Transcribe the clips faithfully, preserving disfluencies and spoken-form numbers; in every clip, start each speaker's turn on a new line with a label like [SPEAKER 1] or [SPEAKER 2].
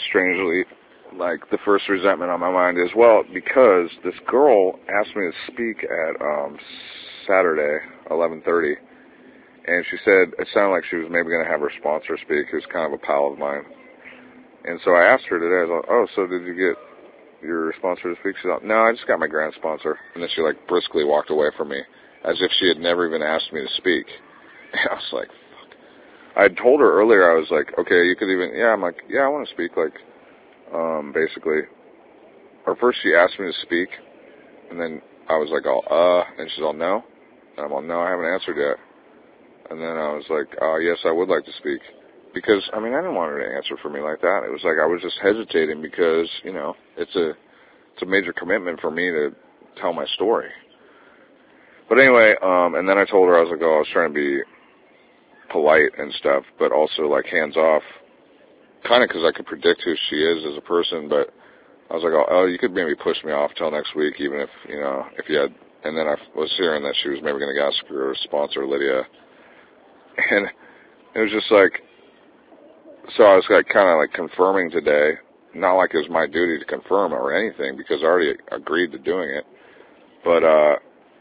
[SPEAKER 1] strangely, like, the first resentment on my mind is, well, because this girl asked me to speak at um, Saturday, eleven thirty, and she said it sounded like she was maybe going to have her sponsor speak, who's kind of a pal of mine. And so I asked her today, I was like, oh, so did you get your sponsor to speak? She's like, no, I just got my grant sponsor. And then she, like, briskly walked away from me, as if she had never even asked me to speak. And I was like, fuck. I had told her earlier, I was like, okay, you could even, yeah, I'm like, yeah, I want to speak, like, um, basically. Or first she asked me to speak, and then I was like, oh, uh, and she's all, no. And I'm all, no, I haven't answered yet. And then I was like, uh, yes, I would like to speak. Because, I mean, I didn't want her to answer for me like that. It was like I was just hesitating because, you know, it's a it's a major commitment for me to tell my story. But anyway, um, and then I told her, I was like, oh, I was trying to be polite and stuff, but also, like, hands off, kind of because I could predict who she is as a person, but I was like, oh, oh, you could maybe push me off till next week, even if, you know, if you had, and then I was hearing that she was maybe going to ask her sponsor, Lydia. And it was just like, so I was like kind of like confirming today, not like it was my duty to confirm or anything because I already agreed to doing it, but uh,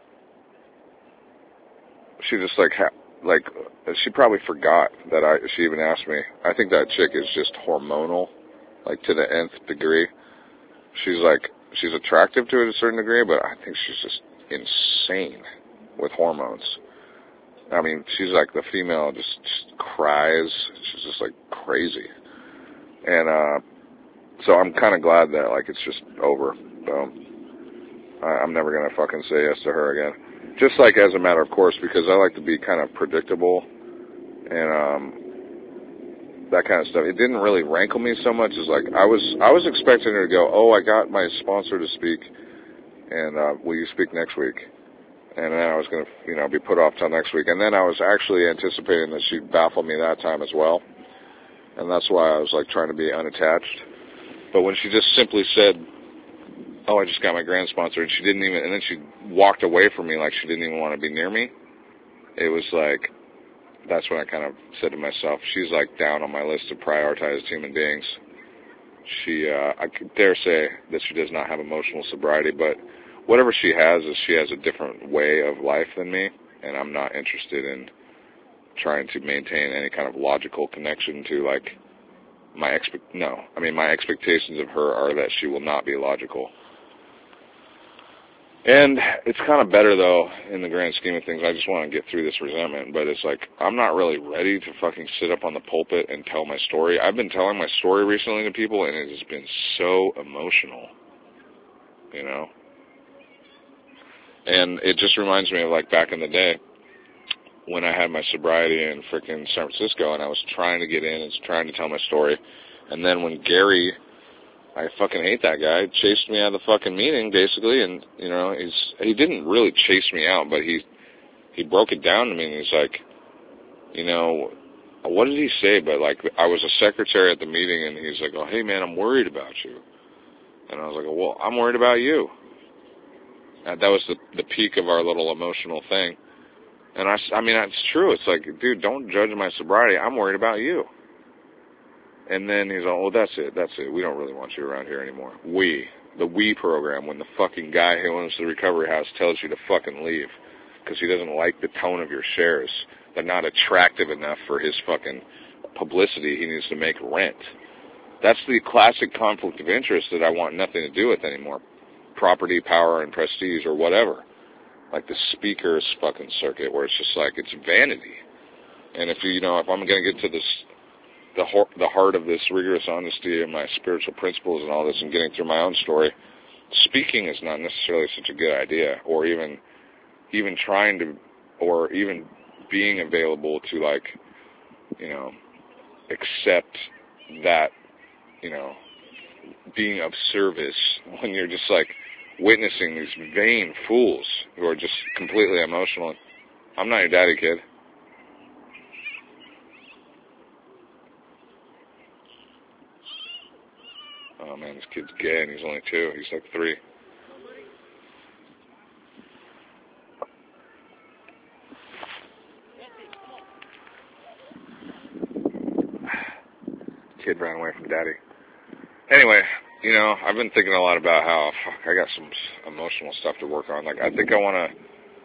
[SPEAKER 1] she just like, ha- like she probably forgot that I, she even asked me. I think that chick is just hormonal, like to the nth degree. She's like, she's attractive to a certain degree, but I think she's just insane with hormones. I mean, she's like the female just, just cries. She's just like crazy. And, uh, so I'm kind of glad that, like, it's just over. So I, I'm never going to fucking say yes to her again. Just like as a matter of course, because I like to be kind of predictable and, um, that kind of stuff. It didn't really rankle me so much as like, I was, I was expecting her to go, oh, I got my sponsor to speak and, uh, will you speak next week? And then I was going to, you know, be put off till next week. And then I was actually anticipating that she'd baffle me that time as well. And that's why I was, like, trying to be unattached. But when she just simply said, oh, I just got my grand sponsor, and she didn't even, and then she walked away from me like she didn't even want to be near me, it was like, that's when I kind of said to myself, she's, like, down on my list of prioritized human beings. She, uh, I could dare say that she does not have emotional sobriety, but whatever she has is she has a different way of life than me, and I'm not interested in trying to maintain any kind of logical connection to, like, my expect. No, I mean, my expectations of her are that she will not be logical. And it's kind of better, though, in the grand scheme of things. I just want to get through this resentment, but it's like, I'm not really ready to fucking sit up on the pulpit and tell my story. I've been telling my story recently to people, and it has been so emotional, you know? And it just reminds me of, like, back in the day when I had my sobriety in frickin' San Francisco and I was trying to get in and trying to tell my story. And then when Gary, I fucking hate that guy, chased me out of the fucking meeting, basically. And, you know, he's he didn't really chase me out, but he he broke it down to me and he's like, you know, what did he say? But, like, I was a secretary at the meeting and he's like, oh, hey, man, I'm worried about you. And I was like, well, I'm worried about you. And that was the, the peak of our little emotional thing. And I, I mean, it's true. It's like, dude, don't judge my sobriety. I'm worried about you. And then he's like, oh, that's it. That's it. We don't really want you around here anymore. We, the we program, when the fucking guy who owns the recovery house tells you to fucking leave because he doesn't like the tone of your shares. They're not attractive enough for his fucking publicity. He needs to make rent. That's the classic conflict of interest that I want nothing to do with anymore. Property, power, and prestige, or whatever. Like the speaker's fucking circuit, where it's just like, it's vanity. And if you, you know, if I'm going to get to this, the the heart of this rigorous honesty and my spiritual principles and all this and getting through my own story, speaking is not necessarily such a good idea, or even, even trying to, or even being available to, like, you know, accept that, you know, being of service when you're just like witnessing these vain fools who are just completely emotional. I'm not your daddy, kid. Oh man, this kid's gay and he's only two. He's like three. Kid ran away from daddy. anyway, you know, I've been thinking a lot about how fuck, I got some emotional stuff to work on. Like, I think I want to.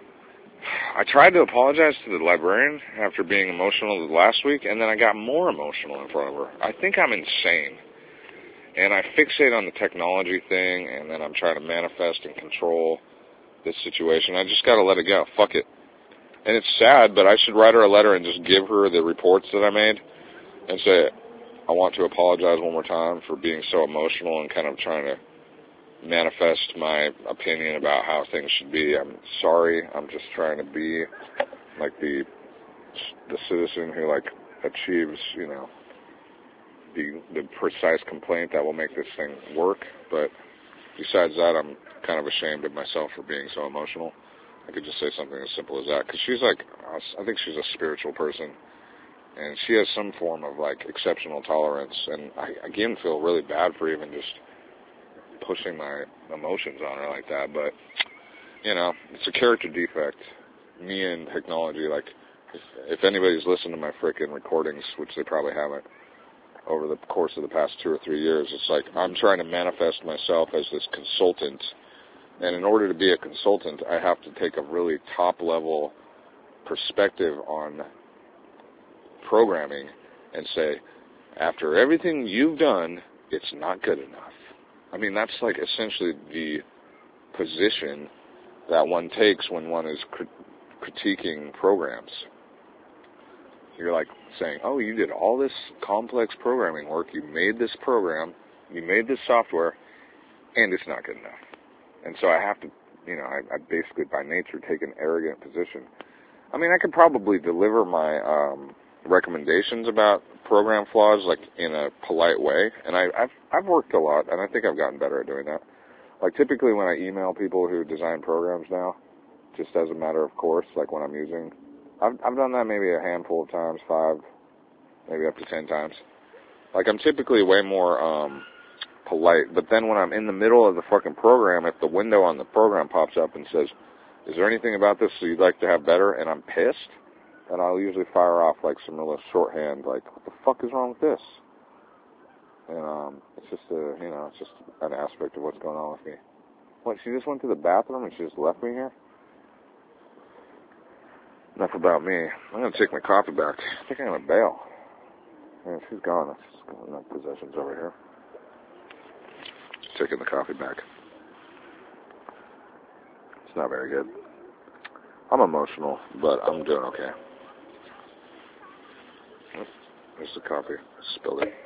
[SPEAKER 1] I tried to apologize to the librarian after being emotional last week, and then I got more emotional in front of her. I think I'm insane. And I fixate on the technology thing, and then I'm trying to manifest and control this situation. I just got to let it go. Fuck it. And it's sad, but I should write her a letter and just give her the reports that I made and say, I want to apologize one more time for being so emotional and kind of trying to manifest my opinion about how things should be. I'm sorry. I'm just trying to be like the the citizen who like achieves, you know, the the precise complaint that will make this thing work. But besides that, I'm kind of ashamed of myself for being so emotional. I could just say something as simple as that, because she's like, I think she's a spiritual person, and she has some form of like exceptional tolerance. And I again feel really bad for even just pushing my emotions on her like that, but you know, it's a character defect. Me and technology, like, if, if anybody's listened to my frickin' recordings, which they probably haven't, over the course of the past two or three years, it's like I'm trying to manifest myself as this consultant, and in order to be a consultant, I have to take a really top-level perspective on programming and say, after everything you've done, it's not good enough. I mean, that's like essentially the position that one takes when one is crit- critiquing programs. You're like saying, oh, you did all this complex programming work, you made this program, you made this software, and it's not good enough. And so I have to, you know, I, I basically by nature take an arrogant position. I mean, I could probably deliver my um, recommendations about program flaws like in a polite way, and I, I've I've worked a lot, and I think I've gotten better at doing that. Like typically when I email people who design programs now, just as a matter of course, like when I'm using, I've I've done that maybe a handful of times, five, maybe up to ten times. Like I'm typically way more um, polite, but then when I'm in the middle of the fucking program, if the window on the program pops up and says, "Is there anything about this that you'd like to have better?" and I'm pissed, and I'll usually fire off like some real shorthand, like, what the fuck is wrong with this? And um, it's just a, you know, it's just an aspect of what's going on with me. What, she just went to the bathroom and she just left me here? Enough about me. I'm going to take my coffee back. I think I'm going to bail. Man, she's gone. That's just going on possessions over here. Just taking the coffee back. It's not very good. I'm emotional, but I'm doing okay. There's the coffee. I spilled it.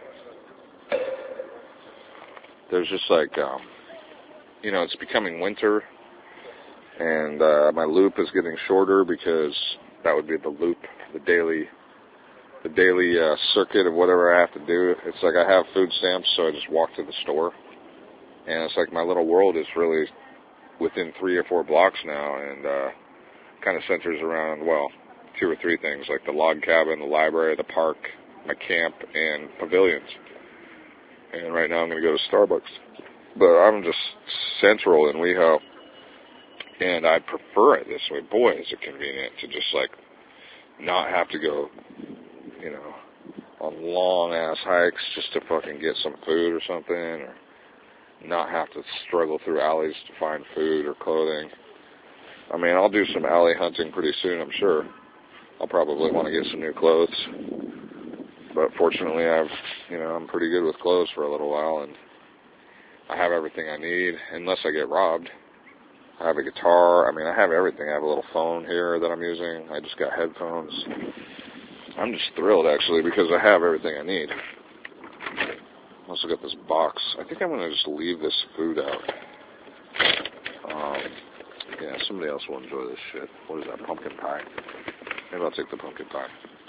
[SPEAKER 1] There's just like, um, you know, it's becoming winter, and uh, my loop is getting shorter because that would be the loop, the daily, the daily uh, circuit of whatever I have to do. It's like I have food stamps, so I just walk to the store, and it's like my little world is really within three or four blocks now, and uh, kind of centers around, well, two or three things, like the log cabin, the library, the park, my camp, and pavilions. And right now I'm going to go to Starbucks. But I'm just central in WeHo, and I prefer it this way. Boy, is it convenient to just, like, not have to go, you know, on long-ass hikes just to fucking get some food or something, or not have to struggle through alleys to find food or clothing. I mean, I'll do some alley hunting pretty soon, I'm sure. I'll probably want to get some new clothes. But fortunately, I've, you know, I'm pretty good with clothes for a little while, and I have everything I need, unless I get robbed. I have a guitar. I mean, I have everything. I have a little phone here that I'm using. I just got headphones. I'm just thrilled, actually, because I have everything I need. I also got this box. I think I'm going to just leave this food out. Um, yeah, somebody else will enjoy this shit. What is that, pumpkin pie? Maybe I'll take the pumpkin pie.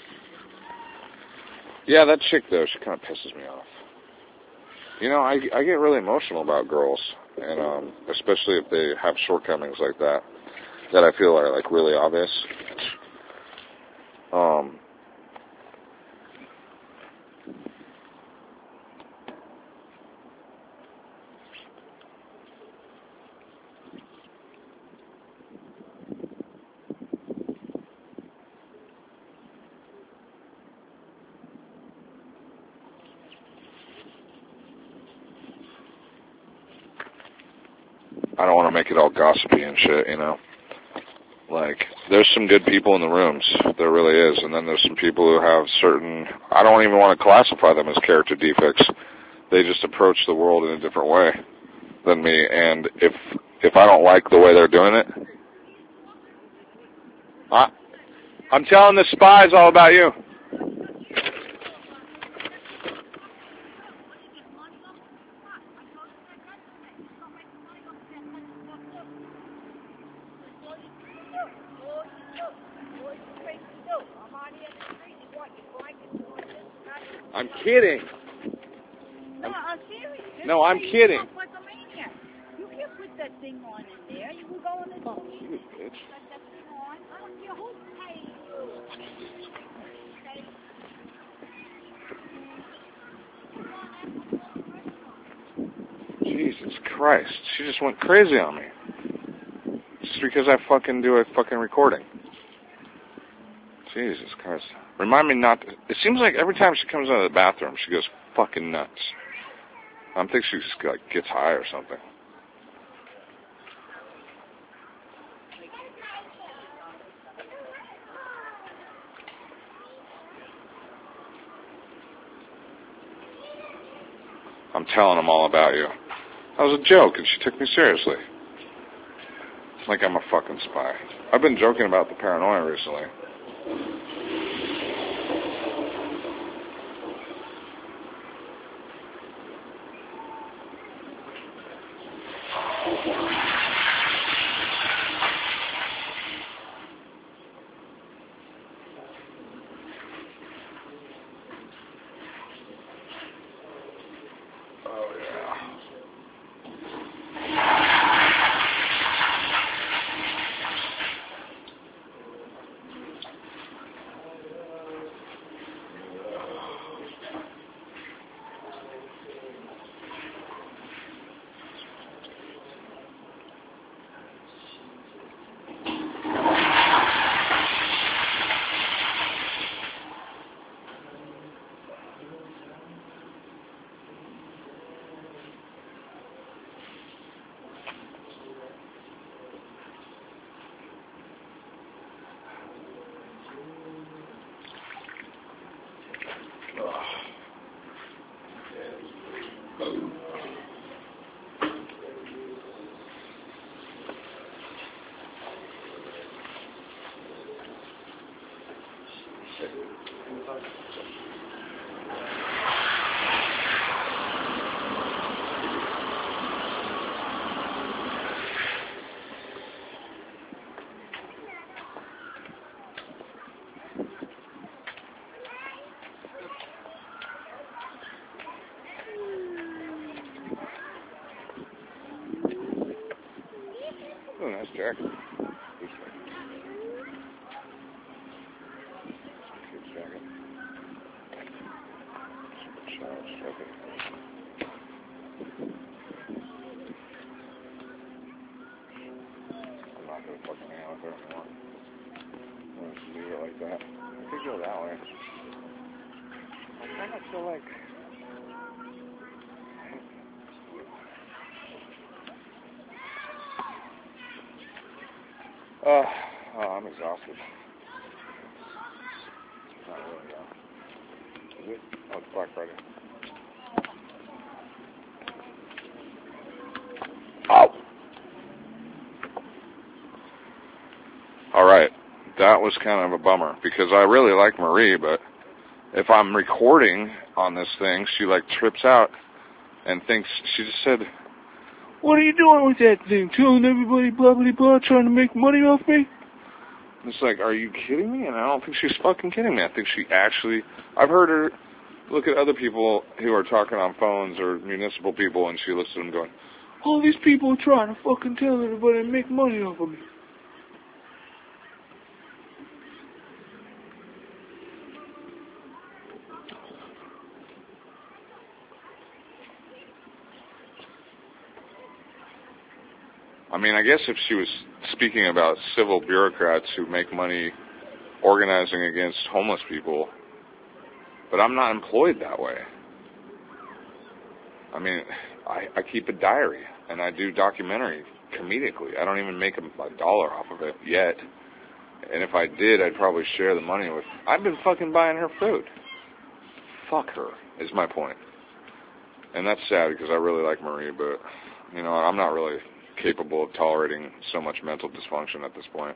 [SPEAKER 1] Yeah, that chick, though, she kind of pisses me off. You know, I, I get really emotional about girls, and um, especially if they have shortcomings like that, that I feel are, like, really obvious. Um, I don't want to make it all gossipy and shit, you know. Like, there's some good people in the rooms. There really is. And then there's some people who have certain, I don't even want to classify them as character defects. They just approach the world in a different way than me. And if if I don't like the way they're doing it, I, I'm telling the spies all about you. I'm kidding.
[SPEAKER 2] No, I'm serious.
[SPEAKER 1] No, I'm kidding.
[SPEAKER 2] Like a maniac. You can't put that thing on in there. You can go on the phone.
[SPEAKER 1] You bitch.
[SPEAKER 2] Put that thing on. I don't care who pays you.
[SPEAKER 1] Jesus Christ. She just went crazy on me. Just because I fucking do a fucking recording. Jesus Christ. Remind me not to... It seems like every time she comes out of the bathroom, she goes fucking nuts. I think she just, like, gets high or something. I'm telling them all about you. That was a joke, and she took me seriously. Like I'm a fucking spy. I've been joking about the paranoia recently. Oh, nice jacket. Good jacket. Shower, jacket. I'm not gonna fucking hang out there anymore. I'm gonna just leave it like that. I could go that way. I kind of feel like... Uh, oh, I'm exhausted. Not really, though. Is it? Oh, it's Black Friday. Ow. All right. That was kind of a bummer because I really like Marie, but if I'm recording on this thing, she like trips out and thinks, she just said, "What are you doing with that thing? Telling everybody blah, blah, blah, trying to make money off me?" And it's like, are you kidding me? And I don't think she's fucking kidding me. I think she actually, I've heard her look at other people who are talking on phones or municipal people, and she listens to them going, "All these people are trying to fucking tell everybody and make money off of me." I mean, I guess if she was speaking about civil bureaucrats who make money organizing against homeless people, but I'm not employed that way. I mean, I, I keep a diary, and I do documentary comedically. I don't even make a, a dollar off of it yet. And if I did, I'd probably share the money with... I've been fucking buying her food. Fuck her, is my point. And that's sad because I really like Marie, but, you know, I'm not really capable of tolerating so much mental dysfunction at this point.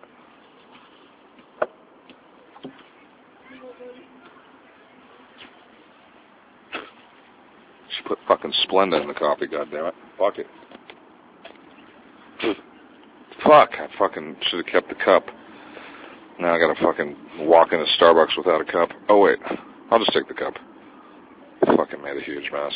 [SPEAKER 1] She put fucking Splenda in the coffee, goddammit. Fuck it. Fuck, I fucking should have kept the cup. Now I gotta fucking walk into Starbucks without a cup. Oh wait, I'll just take the cup. Fucking made a huge mess.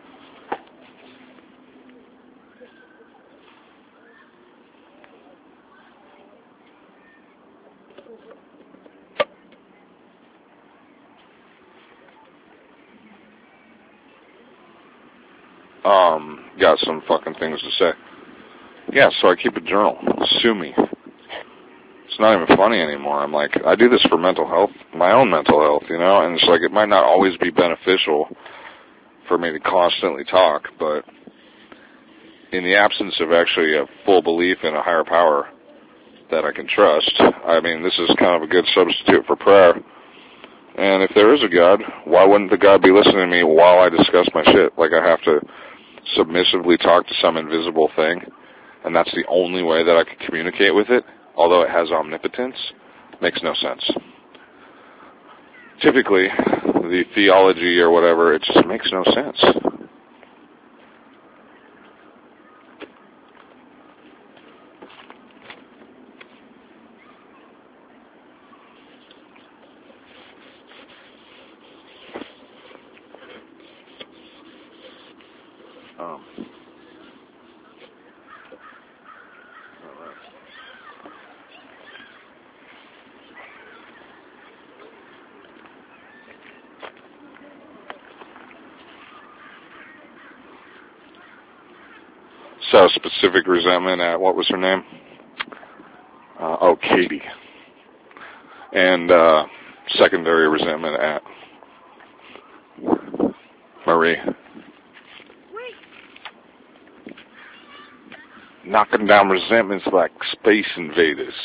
[SPEAKER 1] Um, got some fucking things to say. Yeah, so I keep a journal. Sue me. It's not even funny anymore. I'm like, I do this for mental health, my own mental health, you know, and it's like, it might not always be beneficial for me to constantly talk, but in the absence of actually a full belief in a higher power that I can trust, I mean, this is kind of a good substitute for prayer. And if there is a God, why wouldn't the God be listening to me while I discuss my shit? Like I have to submissively talk to some invisible thing, and that's the only way that I can communicate with it, although it has omnipotence, makes no sense. Typically, the theology or whatever, it just makes no sense. Um, So specific resentment at, what was her name? Uh, oh, Katie. And uh, secondary resentment at Marie. Knocking down resentments like space invaders.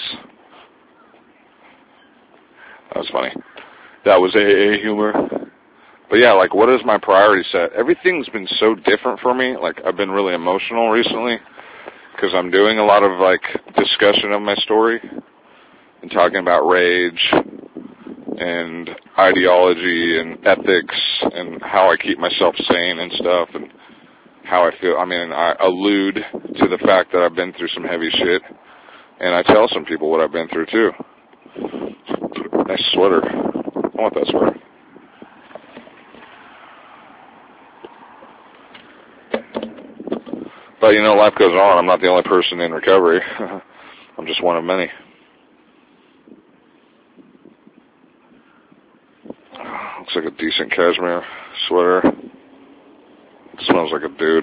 [SPEAKER 1] That was funny. That was A A humor. But yeah, like, what is my priority set? Everything's been so different for me. Like, I've been really emotional recently because I'm doing a lot of, like, discussion of my story and talking about rage and ideology and ethics and how I keep myself sane and stuff and how I feel. I mean, I allude to the fact that I've been through some heavy shit, and I tell some people what I've been through, too. Nice sweater. I want that sweater. But, you know, life goes on. I'm not the only person in recovery. I'm just one of many. Looks like a decent cashmere sweater. It smells like a dude.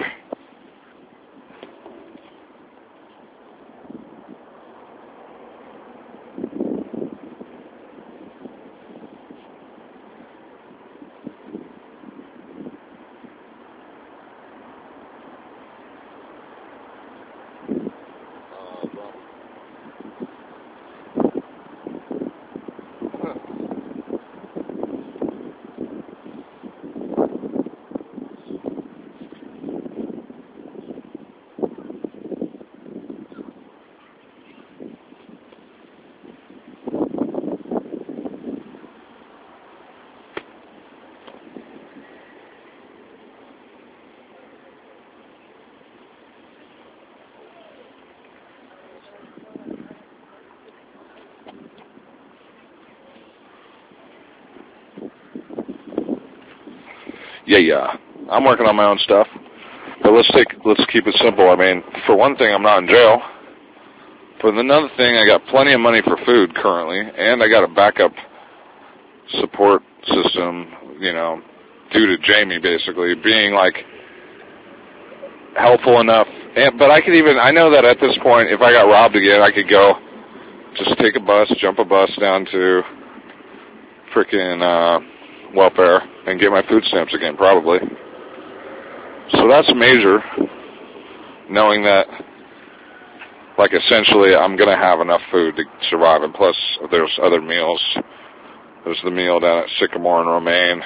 [SPEAKER 1] Yeah, yeah. I'm working on my own stuff. But let's take, let's keep it simple. I mean, for one thing, I'm not in jail. For another thing, I got plenty of money for food currently, and I got a backup support system, you know, due to Jamie, basically, being, like, helpful enough. And, but I could even, I know that at this point, if I got robbed again, I could go just take a bus, jump a bus down to frickin' uh, welfare and get my food stamps again, probably. So that's major, knowing that like essentially I'm going to have enough food to survive. And plus, there's other meals. There's the meal down at Sycamore and Romaine.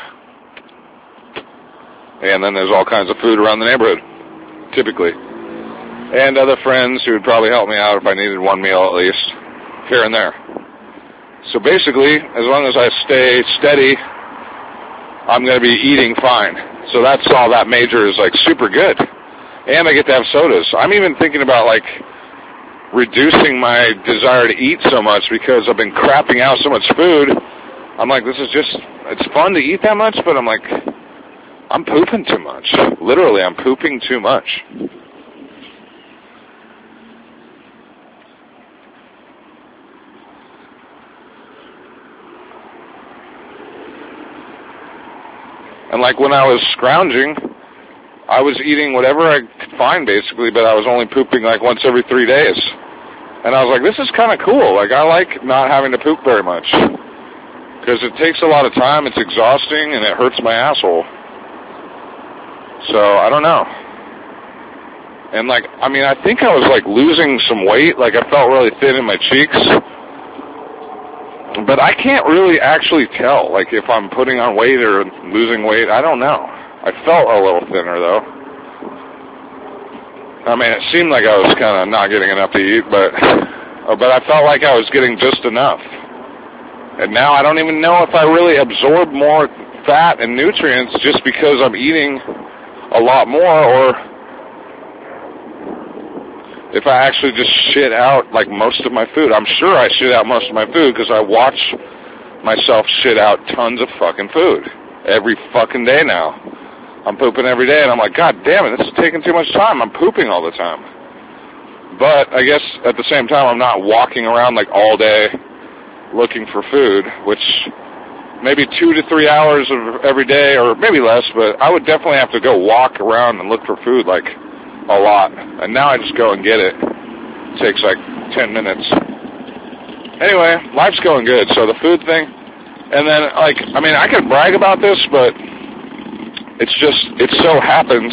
[SPEAKER 1] And then there's all kinds of food around the neighborhood, typically. And other friends who would probably help me out if I needed one meal at least, here and there. So basically, as long as I stay steady, I'm going to be eating fine. So that's all that major is, like, super good. And I get to have sodas. I'm even thinking about, like, reducing my desire to eat so much because I've been crapping out so much food. I'm like, this is just, it's fun to eat that much, but I'm like, I'm pooping too much. Literally, I'm pooping too much. And like when I was scrounging, I was eating whatever I could find basically, but I was only pooping like once every three days. And I was like, this is kind of cool. Like, I like not having to poop very much. Because it takes a lot of time, it's exhausting, and it hurts my asshole. So, I don't know. And like, I mean, I think I was like losing some weight. Like, I felt really thin in my cheeks. But I can't really actually tell, like, if I'm putting on weight or losing weight. I don't know. I felt a little thinner, though. I mean, it seemed like I was kind of not getting enough to eat, but but I felt like I was getting just enough. And now I don't even know if I really absorb more fat and nutrients just because I'm eating a lot more, or if I actually just shit out, like, most of my food. I'm sure I shit out most of my food because I watch myself shit out tons of fucking food every fucking day now. I'm pooping every day, and I'm like, God damn it, this is taking too much time. I'm pooping all the time. But I guess at the same time, I'm not walking around, like, all day looking for food, which maybe two to three hours of every day, or maybe less, but I would definitely have to go walk around and look for food, like, a lot. And now I just go and get it. It takes, like, ten minutes. Anyway, life's going good, so the food thing. And then, like, I mean, I could brag about this, but it's just, it so happens.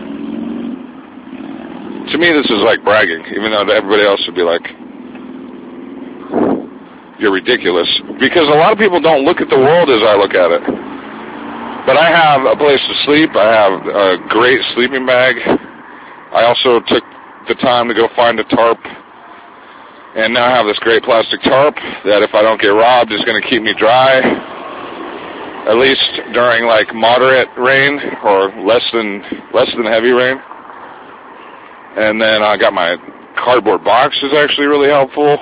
[SPEAKER 1] To me, this is like bragging, even though to everybody else would be like, you're ridiculous. Because a lot of people don't look at the world as I look at it. But I have a place to sleep. I have a great sleeping bag. I also took the time to go find a tarp. And now I have this great plastic tarp that if I don't get robbed is going to keep me dry. At least during like moderate rain or less than less than heavy rain. And then I got my cardboard box is actually really helpful.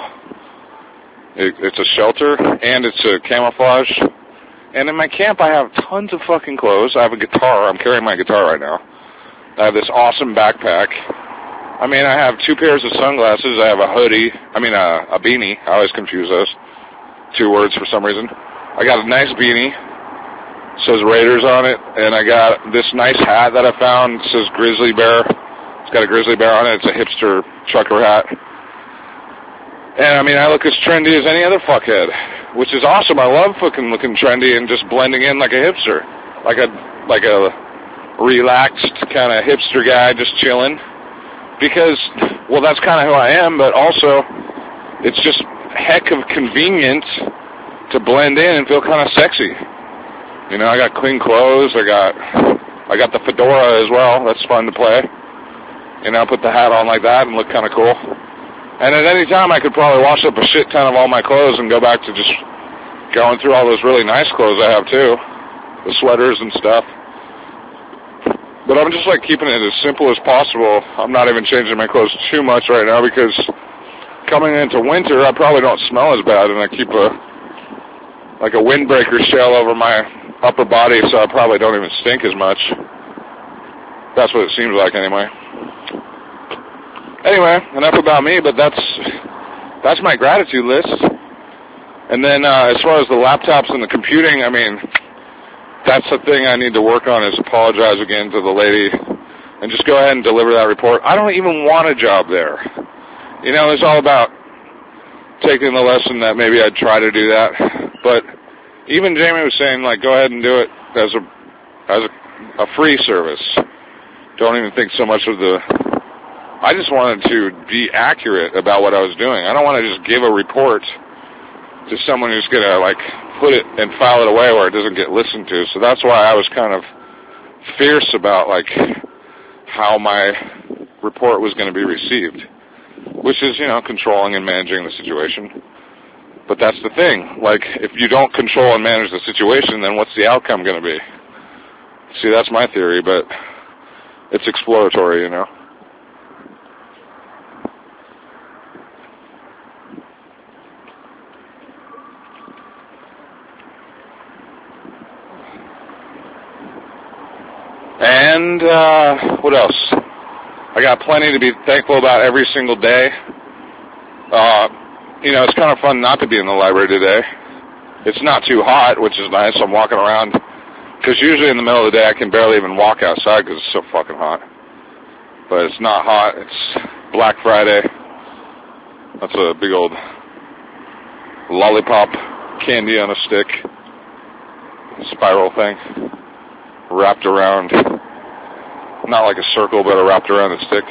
[SPEAKER 1] It, it's a shelter and it's a camouflage. And in my camp I have tons of fucking clothes. I have a guitar. I'm carrying my guitar right now. I have this awesome backpack. I mean, I have two pairs of sunglasses. I have a hoodie. I mean, a, a beanie. I always confuse those two words for some reason. I got a nice beanie. It says Raiders on it. And I got this nice hat that I found. It says Grizzly Bear. It's got a grizzly bear on it. It's a hipster trucker hat. And, I mean, I look as trendy as any other fuckhead, which is awesome. I love fucking looking trendy and just blending in like a hipster. Like a, like a relaxed kind of hipster guy just chilling. Because, well, that's kind of who I am, but also it's just heck of convenient to blend in and feel kind of sexy. You know, I got clean clothes. I got I got the fedora as well. That's fun to play. You know, put the hat on like that and look kind of cool. And at any time, I could probably wash up a shit ton of all my clothes and go back to just going through all those really nice clothes I have, too. The sweaters and stuff. But I'm just, like, keeping it as simple as possible. I'm not even changing my clothes too much right now because coming into winter, I probably don't smell as bad, and I keep a, like, a windbreaker shell over my upper body, so I probably don't even stink as much. That's what it seems like, anyway. Anyway, enough about me, but that's that's my gratitude list. And then uh, as far as the laptops and the computing, I mean, that's the thing I need to work on is apologize again to the lady and just go ahead and deliver that report. I don't even want a job there. You know, it's all about taking the lesson that maybe I'd try to do that. But even Jamie was saying, like, go ahead and do it as a as a, a free service. Don't even think so much of the I just wanted to be accurate about what I was doing. I don't want to just give a report to someone who's going to, like, put it and file it away where it doesn't get listened to. So that's why I was kind of fierce about, like, how my report was going to be received, which is, you know, controlling and managing the situation. But that's the thing. Like, if you don't control and manage the situation, then what's the outcome going to be? See, that's my theory, but it's exploratory, you know. And, uh, what else? I got plenty to be thankful about every single day. Uh, you know, it's kind of fun not to be in the library today. It's not too hot, which is nice. I'm walking around, because usually in the middle of the day I can barely even walk outside because it's so fucking hot. But it's not hot. It's Black Friday. That's a big old lollipop candy on a stick. Spiral thing. Wrapped around, not like a circle, but wrapped around a stick.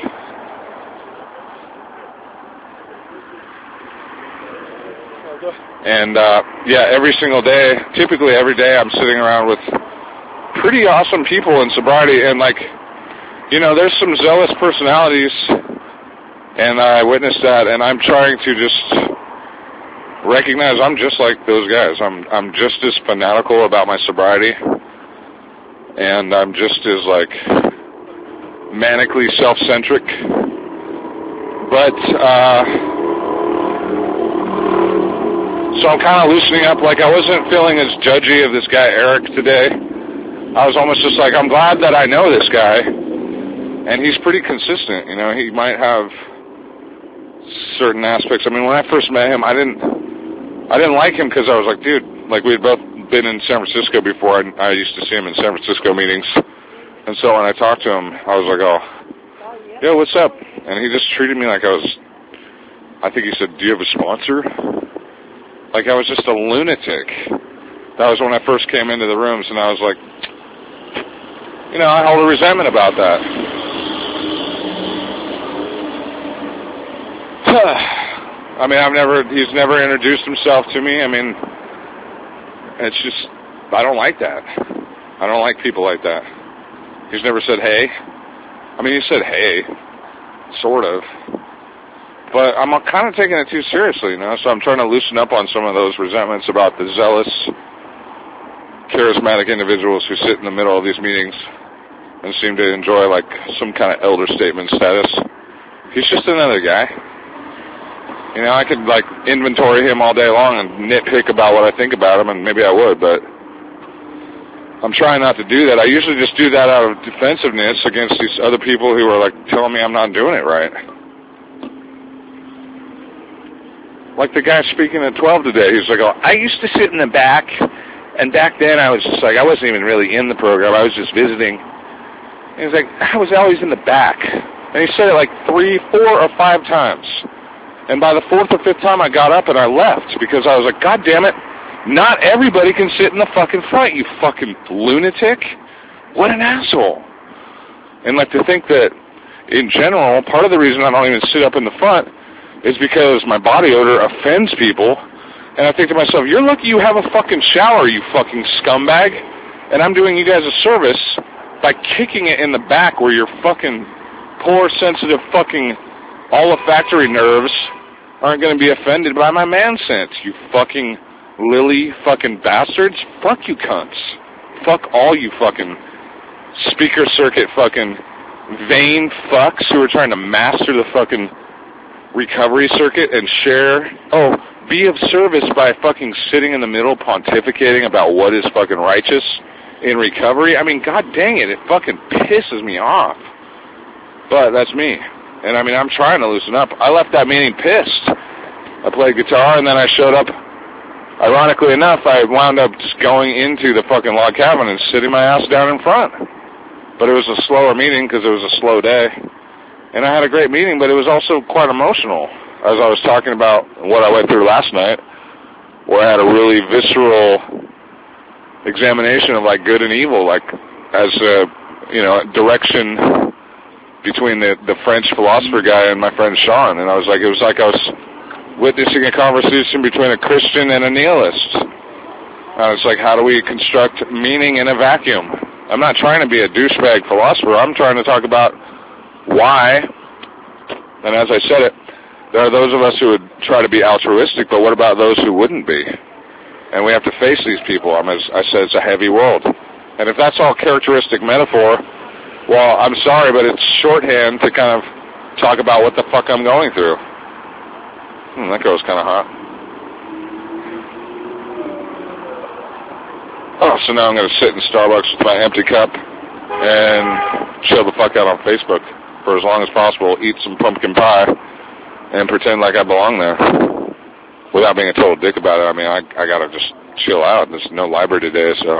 [SPEAKER 1] And, uh, yeah, every single day, typically every day I'm sitting around with pretty awesome people in sobriety, and, like, you know, there's some zealous personalities, and I witnessed that, and I'm trying to just recognize I'm just like those guys. I'm, I'm just as fanatical about my sobriety. And I'm just as, like, manically self-centric. But, uh, so I'm kind of loosening up. Like, I wasn't feeling as judgy of this guy, Eric, today. I was almost just like, I'm glad that I know this guy. And he's pretty consistent, you know. He might have certain aspects. I mean, when I first met him, I didn't, I didn't like him because I was like, dude, like, we had both been in San Francisco before. I, I used to see him in San Francisco meetings, and so when I talked to him, I was like, oh, yo, what's up? And he just treated me like I was, I think he said, do you have a sponsor? Like I was just a lunatic. That was when I first came into the rooms, and I was like, you know, I hold a resentment about that. I mean, I've never, he's never introduced himself to me. I mean, it's just, I don't like that. I don't like people like that. He's never said, hey. I mean, he said, hey, sort of. But I'm kind of taking it too seriously, you know, so I'm trying to loosen up on some of those resentments about the zealous, charismatic individuals who sit in the middle of these meetings and seem to enjoy, like, some kind of elder statement status. He's just another guy. You know, I could, like, inventory him all day long and nitpick about what I think about him, and maybe I would, but I'm trying not to do that. I usually just do that out of defensiveness against these other people who are, like, telling me I'm not doing it right. Like the guy speaking at twelve today, he's like, oh, I used to sit in the back, and back then I was just like, I wasn't even really in the program, I was just visiting. And he's like, I was always in the back. And he said it like three, four, or five times. And by the fourth or fifth time, I got up and I left because I was like, God damn it, not everybody can sit in the fucking front, you fucking lunatic. What an asshole. And like to think that, in general, part of the reason I don't even sit up in the front is because my body odor offends people. And I think to myself, you're lucky you have a fucking shower, you fucking scumbag. And I'm doing you guys a service by kicking it in the back where your fucking poor, sensitive fucking olfactory nerves aren't going to be offended by my man scent, you fucking lily fucking bastards. Fuck you cunts. Fuck all you fucking speaker circuit fucking vain fucks who are trying to master the fucking recovery circuit and share, oh, be of service by fucking sitting in the middle pontificating about what is fucking righteous in recovery. I mean, god dang it, it fucking pisses me off. But that's me. And I mean, I'm trying to loosen up. I left that meeting pissed. I played guitar and then I showed up. Ironically enough, I wound up just going into the fucking log cabin and sitting my ass down in front. But it was a slower meeting because it was a slow day. And I had a great meeting, but it was also quite emotional. As I was talking about what I went through last night, where I had a really visceral examination of like good and evil, like as a, you know, direction between the, the French philosopher guy and my friend Sean, and I was like, it was like I was witnessing a conversation between a Christian and a nihilist. I was like, how do we construct meaning in a vacuum? I'm not trying to be a douchebag philosopher. I'm trying to talk about why, and as I said it, there are those of us who would try to be altruistic, but what about those who wouldn't be? And we have to face these people. I, mean, I said it's a heavy world. And if that's all characteristic metaphor, well, I'm sorry, but it's shorthand to kind of talk about what the fuck I'm going through. Hmm, that girl's kind of hot. Oh, so now I'm going to sit in Starbucks with my empty cup and chill the fuck out on Facebook for as long as possible, eat some pumpkin pie, and pretend like I belong there without being a total dick about it. I mean, I, I got to just chill out. There's no library today, so...